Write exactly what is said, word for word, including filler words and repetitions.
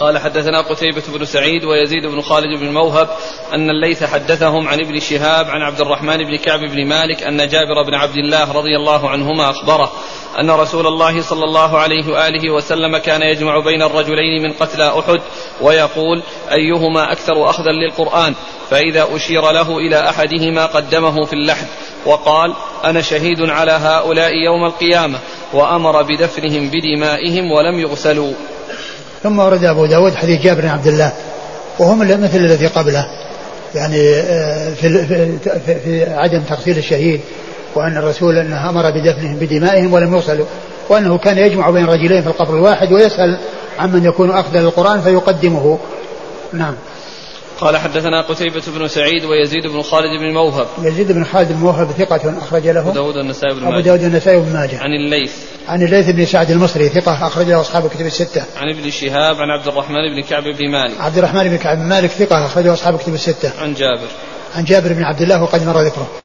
قال حدثنا قتيبة بن سعيد ويزيد بن خالد بن موهب أن الليث حدثهم عن ابن شهاب عن عبد الرحمن بن كعب بن مالك أن جابر بن عبد الله رضي الله عنهما أخبره أن رسول الله صلى الله عليه وآله وسلم كان يجمع بين الرجلين من قتلى أحد ويقول أيهما أكثر أخذا للقرآن، فإذا أشير له إلى أحدهما قدمه في اللحد وقال أنا شهيد على هؤلاء يوم القيامة، وأمر بدفنهم بدمائهم ولم يغسلوا. ثم ورد أبو داود حديث جابر بن عبد الله وهم مثل الذي قبله، يعني في, في, في عدم تغسيل الشهيد، وأن الرسول أنه أمر بدفنهم بدمائهم ولم يغسلوا، وأنه كان يجمع بين رجلين في القبر الواحد ويسأل عمن يكون أخذ للقرآن فيقدمه. نعم. قال حدثنا قتيبة بن سعيد ويزيد بن خالد بن موهب. يزيد بن خالد بن موهب ثقة أخرج له أبو داود النسائي بن ماجه. أبو داود النسائي بن ماجه. عن الليث. عن الليث بن سعد المصري ثقة أخرج له أصحاب الكتب الستة. عن ابن شهاب عن عبد الرحمن بن كعب بن مالك. عبد الرحمن بن كعب بن مالك ثقة أخرج له أصحاب الكتب الستة. عن جابر. عن جابر بن عبد الله وقد مر ذكره.